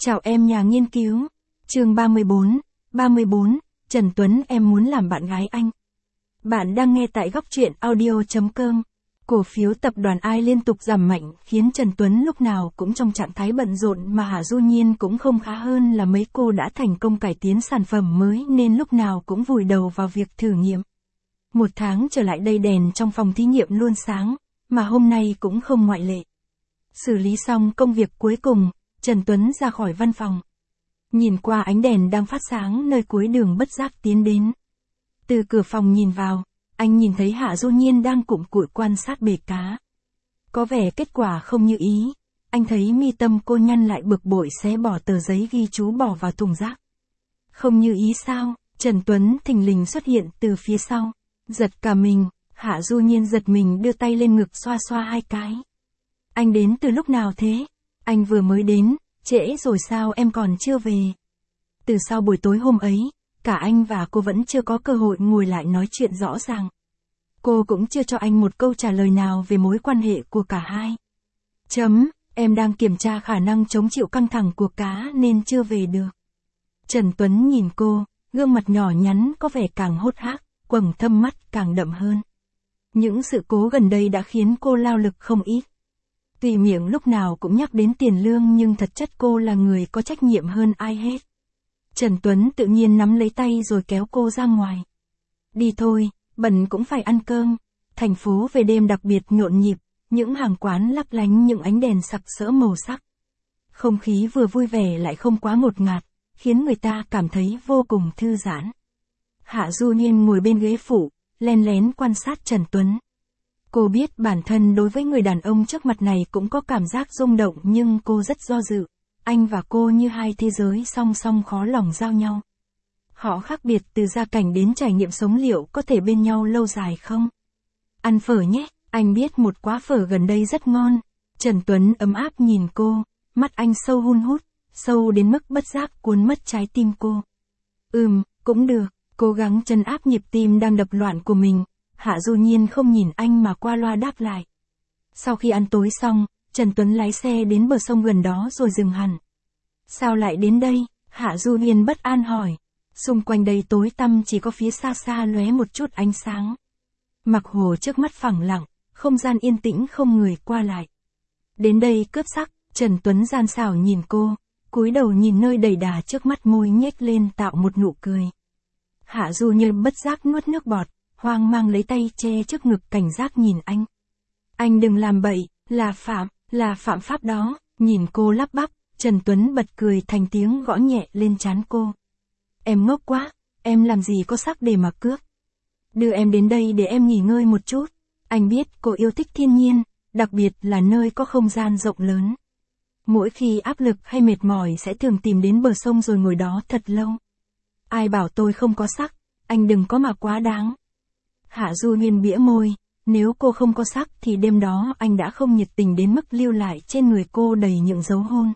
Chào em nhà nghiên cứu. Chương 34, Trần Tuấn em muốn làm bạn gái anh. Bạn đang nghe tại góc truyện audio.com. Cổ phiếu tập đoàn AI liên tục giảm mạnh khiến Trần Tuấn lúc nào cũng trong trạng thái bận rộn mà Hạ Du Nhiên cũng không khá hơn là mấy cô đã thành công cải tiến sản phẩm mới nên lúc nào cũng vùi đầu vào việc thử nghiệm. Một tháng trở lại đây đèn trong phòng thí nghiệm luôn sáng, mà hôm nay cũng không ngoại lệ. Xử lý xong công việc cuối cùng, Trần Tuấn ra khỏi văn phòng. Nhìn qua ánh đèn đang phát sáng nơi cuối đường bất giác tiến đến. Từ cửa phòng nhìn vào, anh nhìn thấy Hạ Du Nhiên đang cụm cụi quan sát bể cá. Có vẻ kết quả không như ý, anh thấy mi tâm cô nhăn lại bực bội xé bỏ tờ giấy ghi chú bỏ vào thùng rác. Không như ý sao? Trần Tuấn thình lình xuất hiện từ phía sau, giật cả mình. Hạ Du Nhiên giật mình đưa tay lên ngực xoa xoa hai cái. Anh đến từ lúc nào thế? Anh vừa mới đến, trễ rồi sao em còn chưa về? Từ sau buổi tối hôm ấy, cả anh và cô vẫn chưa có cơ hội ngồi lại nói chuyện rõ ràng. Cô cũng chưa cho anh một câu trả lời nào về mối quan hệ của cả hai. Em đang kiểm tra khả năng chống chịu căng thẳng của cá nên chưa về được. Trần Tuấn nhìn cô, gương mặt nhỏ nhắn có vẻ càng hốt hác, quầng thâm mắt càng đậm hơn. Những sự cố gần đây đã khiến cô lao lực không ít. Tuy miệng lúc nào cũng nhắc đến tiền lương nhưng thật chất cô là người có trách nhiệm hơn ai hết. Trần Tuấn tự nhiên nắm lấy tay rồi kéo cô ra ngoài. Đi thôi, bận cũng phải ăn cơm. Thành phố về đêm đặc biệt nhộn nhịp, những hàng quán lấp lánh những ánh đèn sặc sỡ màu sắc. Không khí vừa vui vẻ lại không quá ngột ngạt, khiến người ta cảm thấy vô cùng thư giãn. Hạ Du Nhiên ngồi bên ghế phụ, len lén quan sát Trần Tuấn. Cô biết bản thân đối với người đàn ông trước mặt này cũng có cảm giác rung động nhưng cô rất do dự. Anh và cô như hai thế giới song song khó lòng giao nhau. Họ khác biệt từ gia cảnh đến trải nghiệm sống, liệu có thể bên nhau lâu dài không? Ăn phở nhé, anh biết một quán phở gần đây rất ngon. Trần Tuấn ấm áp nhìn cô, mắt anh sâu hun hút, sâu đến mức bất giác cuốn mất trái tim cô. Cũng được, cố gắng trấn áp nhịp tim đang đập loạn của mình. Hạ Du Nhiên không nhìn anh mà qua loa đáp lại. Sau khi ăn tối xong, Trần Tuấn lái xe đến bờ sông gần đó rồi dừng hẳn. Sao lại đến đây? Hạ Du Nhiên bất an hỏi. Xung quanh đây tối tăm, chỉ có phía xa xa lóe một chút ánh sáng. Mặt hồ trước mắt phẳng lặng, không gian yên tĩnh không người qua lại. Đến đây cướp sắc, Trần Tuấn gian xảo nhìn cô, cúi đầu nhìn nơi đầy đà trước mắt, môi nhếch lên tạo một nụ cười. Hạ Du Nhiên bất giác nuốt nước bọt, hoang mang lấy tay che trước ngực cảnh giác nhìn anh. Anh đừng làm bậy, là phạm pháp đó. Nhìn cô lắp bắp, Trần Tuấn bật cười thành tiếng, gõ nhẹ lên trán cô. Em ngốc quá, em làm gì có sắc để mà cướp. Đưa em đến đây để em nghỉ ngơi một chút. Anh biết cô yêu thích thiên nhiên, đặc biệt là nơi có không gian rộng lớn. Mỗi khi áp lực hay mệt mỏi sẽ thường tìm đến bờ sông rồi ngồi đó thật lâu. Ai bảo tôi không có sắc, anh đừng có mà quá đáng. Hạ Du Nhiên bĩu môi, nếu cô không có sắc thì đêm đó anh đã không nhiệt tình đến mức lưu lại trên người cô đầy những dấu hôn.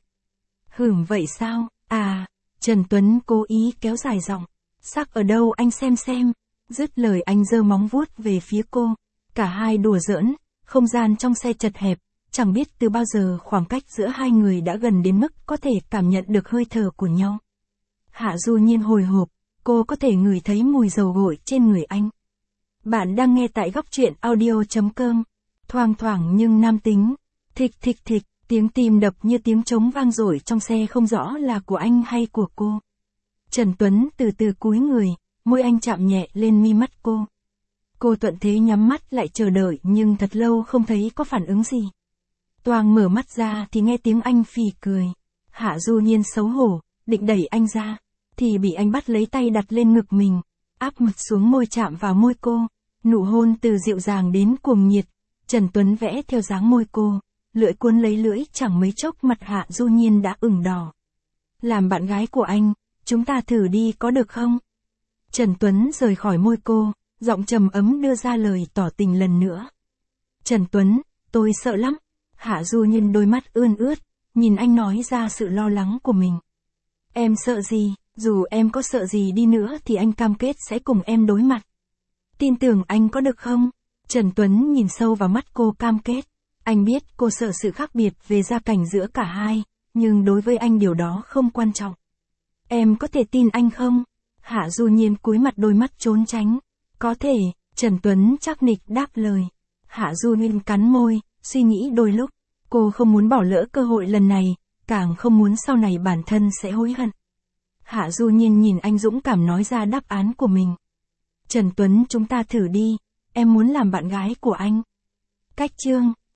Vậy sao? Trần Tuấn cố ý kéo dài giọng. Sắc ở đâu anh xem. Dứt lời anh giơ móng vuốt về phía cô. Cả hai đùa giỡn, không gian trong xe chật hẹp, chẳng biết từ bao giờ khoảng cách giữa hai người đã gần đến mức có thể cảm nhận được hơi thở của nhau. Hạ Du Nhiên hồi hộp, cô có thể ngửi thấy mùi dầu gội trên người anh. Bạn đang nghe tại góc truyện audio.com. Thoang thoảng nhưng nam tính. Thịch, tiếng tim đập như tiếng trống vang dội trong xe, không rõ là của anh hay của cô. Trần Tuấn từ từ cúi người, môi anh chạm nhẹ lên mi mắt cô. Cô thuận thế nhắm mắt lại chờ đợi nhưng thật lâu không thấy có phản ứng gì. Toang mở mắt ra thì nghe tiếng anh phì cười. Hạ Du Nhiên xấu hổ, định đẩy anh ra, thì bị anh bắt lấy tay đặt lên ngực mình, áp mặt xuống môi chạm vào môi cô. Nụ hôn từ dịu dàng đến cuồng nhiệt, Trần Tuấn vẽ theo dáng môi cô, lưỡi cuốn lấy lưỡi, chẳng mấy chốc mặt Hạ Du Nhiên đã ửng đỏ. Làm bạn gái của anh, chúng ta thử đi có được không? Trần Tuấn rời khỏi môi cô, giọng trầm ấm đưa ra lời tỏ tình lần nữa. Trần Tuấn, tôi sợ lắm. Hạ Du Nhiên đôi mắt ươn ướt, nhìn anh nói ra sự lo lắng của mình. Em sợ gì? Dù em có sợ gì đi nữa thì anh cam kết sẽ cùng em đối mặt. Tin tưởng anh có được không? Trần Tuấn nhìn sâu vào mắt cô, cam kết. Anh biết cô sợ sự khác biệt về gia cảnh giữa cả hai, nhưng đối với anh điều đó không quan trọng. Em có thể tin anh không? Hạ Du Nhiên cúi mặt đôi mắt trốn tránh. Có thể, Trần Tuấn chắc nịch đáp lời. Hạ Du Nhiên cắn môi, suy nghĩ đôi lúc. Cô không muốn bỏ lỡ cơ hội lần này, càng không muốn sau này bản thân sẽ hối hận. Hạ Du Nhiên nhìn anh dũng cảm nói ra đáp án của mình. Trần Tuấn, chúng ta thử đi, em muốn làm bạn gái của anh. Cách chương